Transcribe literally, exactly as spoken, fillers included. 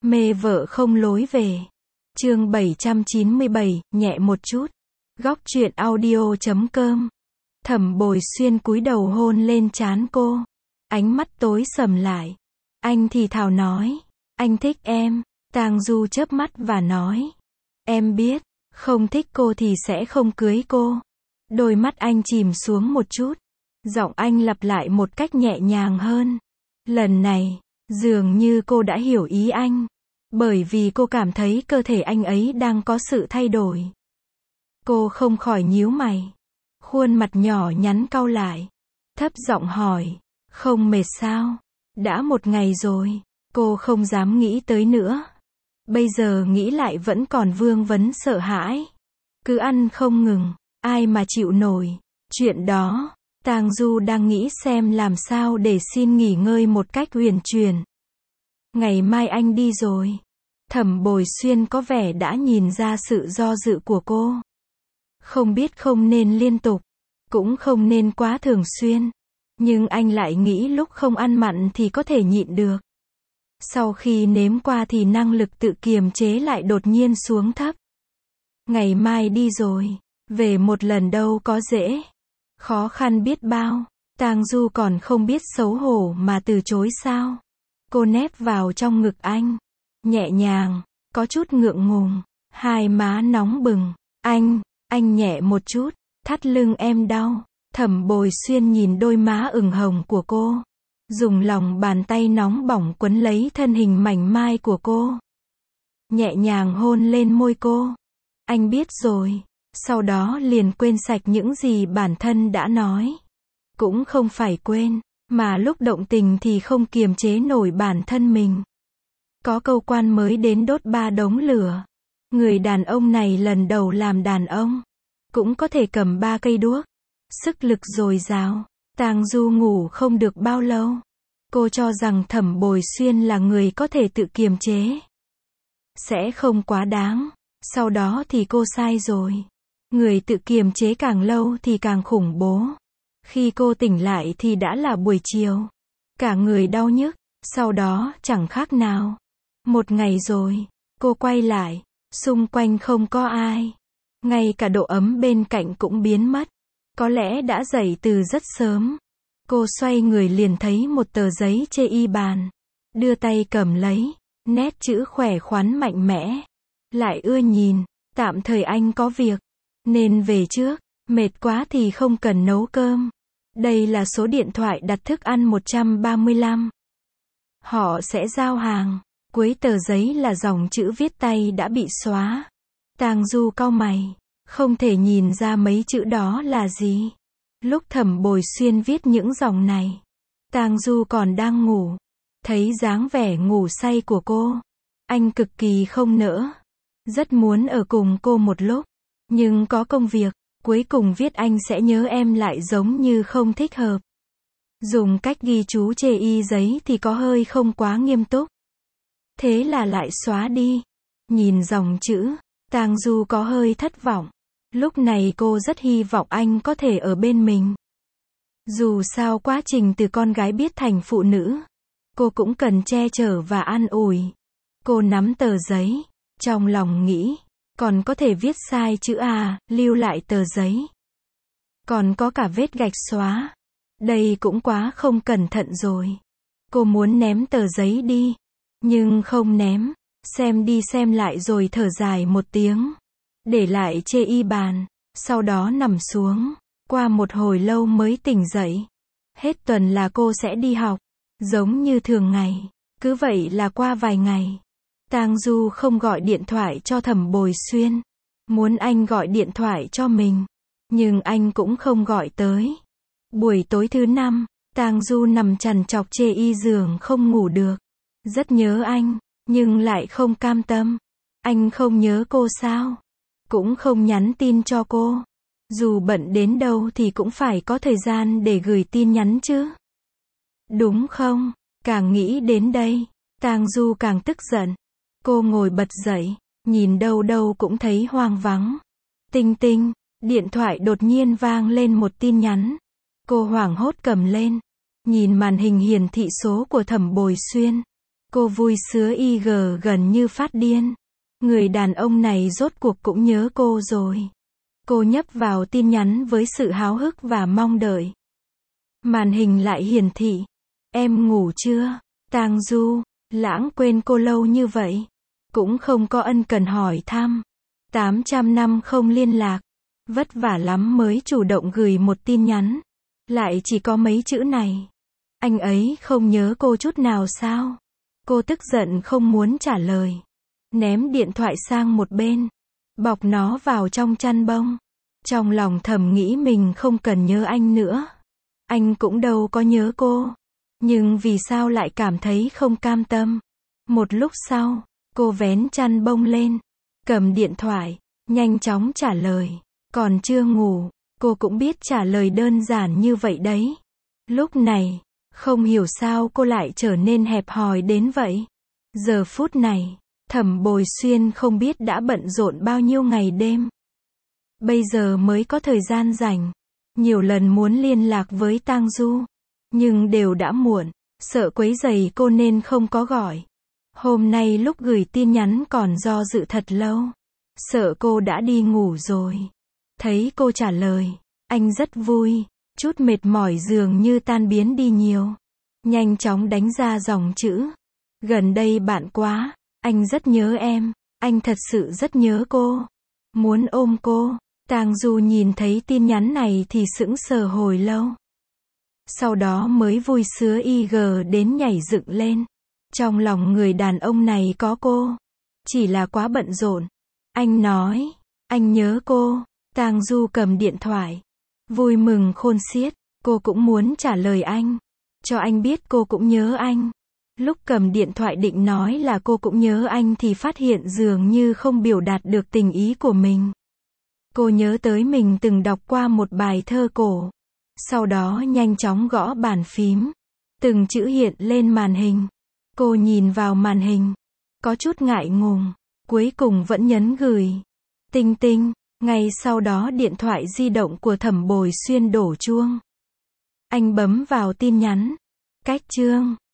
Mê vợ không lối về. Chương bảy trăm chín mươi bảy, nhẹ một chút. Góc truyện audio chấm com. Thẩm Bồi Xuyên cúi đầu hôn lên trán cô. Ánh mắt tối sầm lại. Anh thì thào nói. Anh thích em. Tang Du chớp mắt và nói. Em biết, không thích cô thì sẽ không cưới cô. Đôi mắt anh chìm xuống một chút. Giọng anh lặp lại một cách nhẹ nhàng hơn. Lần này, dường như cô đã hiểu ý anh. Bởi vì cô cảm thấy cơ thể anh ấy đang có sự thay đổi. Cô không khỏi nhíu mày. Khuôn mặt nhỏ nhắn cau lại. Thấp giọng hỏi. Không mệt sao? Đã một ngày rồi. Cô không dám nghĩ tới nữa. Bây giờ nghĩ lại vẫn còn vương vấn sợ hãi. Cứ ăn không ngừng. Ai mà chịu nổi. Chuyện đó, Tang Du đang nghĩ xem làm sao để xin nghỉ ngơi một cách huyền chuyển. Ngày mai anh đi rồi. Thẩm Bồi Xuyên có vẻ đã nhìn ra sự do dự của cô. Không biết không nên liên tục, cũng không nên quá thường xuyên. Nhưng anh lại nghĩ lúc không ăn mặn thì có thể nhịn được. Sau khi nếm qua thì năng lực tự kiềm chế lại đột nhiên xuống thấp. Ngày mai đi rồi, về một lần đâu có dễ. Khó khăn biết bao. Tang Du còn không biết xấu hổ mà từ chối sao. Cô nép vào trong ngực anh. Nhẹ nhàng, có chút ngượng ngùng. Hai má nóng bừng. Anh, anh nhẹ một chút. Thắt lưng em đau. Thẩm Bồi Xuyên nhìn đôi má ửng hồng của cô. Dùng lòng bàn tay nóng bỏng quấn lấy thân hình mảnh mai của cô. Nhẹ nhàng hôn lên môi cô. Anh biết rồi. Sau đó liền quên sạch những gì bản thân đã nói. Cũng không phải quên, mà lúc động tình thì không kiềm chế nổi bản thân mình. Có câu quan mới đến đốt ba đống lửa. Người đàn ông này lần đầu làm đàn ông. Cũng có thể cầm ba cây đuốc. Sức lực dồi dào. Tang Du ngủ không được bao lâu. Cô cho rằng Thẩm Bồi Xuyên là người có thể tự kiềm chế. Sẽ không quá đáng. Sau đó thì cô sai rồi. Người tự kiềm chế càng lâu thì càng khủng bố. Khi cô tỉnh lại thì đã là buổi chiều. Cả người đau nhức. Sau đó chẳng khác nào. Một ngày rồi. Cô quay lại. Xung quanh không có ai. Ngay cả độ ấm bên cạnh cũng biến mất. Có lẽ đã dậy từ rất sớm. Cô xoay người liền thấy một tờ giấy chê y bàn. Đưa tay cầm lấy. Nét chữ khỏe khoắn mạnh mẽ. Lại ưa nhìn. Tạm thời anh có việc. Nên về trước. Mệt quá thì không cần nấu cơm. Đây là số điện thoại đặt thức ăn một trăm ba mươi lăm. Họ sẽ giao hàng. Cuối tờ giấy là dòng chữ viết tay đã bị xóa. Tang Du cau mày. Không thể nhìn ra mấy chữ đó là gì. Lúc Thẩm Bồi Xuyên viết những dòng này, Tang Du còn đang ngủ. Thấy dáng vẻ ngủ say của cô, anh cực kỳ không nỡ. Rất muốn ở cùng cô một lúc. Nhưng có công việc. Cuối cùng viết anh sẽ nhớ em lại giống như không thích hợp. Dùng cách ghi chú chê y giấy thì có hơi không quá nghiêm túc. Thế là lại xóa đi. Nhìn dòng chữ, Tang Du có hơi thất vọng. Lúc này cô rất hy vọng anh có thể ở bên mình. Dù sao quá trình từ con gái biết thành phụ nữ, cô cũng cần che chở và an ủi. Cô nắm tờ giấy, trong lòng nghĩ, còn có thể viết sai chữ à, lưu lại tờ giấy. Còn có cả vết gạch xóa. Đây cũng quá không cẩn thận rồi. Cô muốn ném tờ giấy đi, nhưng không ném. Xem đi xem lại rồi thở dài một tiếng. Để lại chê y bàn. Sau đó nằm xuống. Qua một hồi lâu mới tỉnh dậy. Hết tuần là cô sẽ đi học. Giống như thường ngày. Cứ vậy là qua vài ngày. Tang Du không gọi điện thoại cho Thẩm Bồi Xuyên. Muốn anh gọi điện thoại cho mình. Nhưng anh cũng không gọi tới. Buổi tối thứ năm, Tang Du nằm trằn trọc chê y giường không ngủ được. Rất nhớ anh, nhưng lại không cam tâm. Anh không nhớ cô sao? Cũng không nhắn tin cho cô. Dù bận đến đâu thì cũng phải có thời gian để gửi tin nhắn chứ. Đúng không? Càng nghĩ đến đây, Tang Du càng tức giận. Cô ngồi bật dậy, nhìn đâu đâu cũng thấy hoang vắng. Tinh tinh, điện thoại đột nhiên vang lên một tin nhắn. Cô hoảng hốt cầm lên, nhìn màn hình hiển thị số của Thẩm Bồi Xuyên. Cô vui sứa y gờ gần như phát điên. Người đàn ông này rốt cuộc cũng nhớ cô rồi. Cô nhấp vào tin nhắn với sự háo hức và mong đợi. Màn hình lại hiển thị. Em ngủ chưa? Tang Du. Lãng quên cô lâu như vậy. Cũng không có ân cần hỏi thăm. tám trăm năm không liên lạc. Vất vả lắm mới chủ động gửi một tin nhắn. Lại chỉ có mấy chữ này. Anh ấy không nhớ cô chút nào sao? Cô tức giận không muốn trả lời. Ném điện thoại sang một bên. Bọc nó vào trong chăn bông. Trong lòng thầm nghĩ mình không cần nhớ anh nữa. Anh cũng đâu có nhớ cô. Nhưng vì sao lại cảm thấy không cam tâm? Một lúc sau, cô vén chăn bông lên. Cầm điện thoại, nhanh chóng trả lời. Còn chưa ngủ, cô cũng biết trả lời đơn giản như vậy đấy. Lúc này, không hiểu sao cô lại trở nên hẹp hòi đến vậy. Giờ phút này, Thẩm Bồi Xuyên không biết đã bận rộn bao nhiêu ngày đêm. Bây giờ mới có thời gian rảnh. Nhiều lần muốn liên lạc với Tang Du. Nhưng đều đã muộn. Sợ quấy rầy cô nên không có gọi. Hôm nay lúc gửi tin nhắn còn do dự thật lâu. Sợ cô đã đi ngủ rồi. Thấy cô trả lời. Anh rất vui. Chút mệt mỏi dường như tan biến đi nhiều. Nhanh chóng đánh ra dòng chữ. Gần đây bận quá. Anh rất nhớ em. Anh thật sự rất nhớ cô. Muốn ôm cô. Tang Du nhìn thấy tin nhắn này thì sững sờ hồi lâu. Sau đó mới vui sứa y gờ đến nhảy dựng lên. Trong lòng người đàn ông này có cô. Chỉ là quá bận rộn. Anh nói. Anh nhớ cô. Tang Du cầm điện thoại. Vui mừng khôn xiết. Cô cũng muốn trả lời anh. Cho anh biết cô cũng nhớ anh. Lúc cầm điện thoại định nói là cô cũng nhớ anh thì phát hiện dường như không biểu đạt được tình ý của mình. Cô nhớ tới mình từng đọc qua một bài thơ cổ. Sau đó nhanh chóng gõ bàn phím. Từng chữ hiện lên màn hình. Cô nhìn vào màn hình. Có chút ngại ngùng. Cuối cùng vẫn nhấn gửi. Tinh tinh. Ngay sau đó điện thoại di động của Thẩm Bồi Xuyên đổ chuông. Anh bấm vào tin nhắn. Cách chương.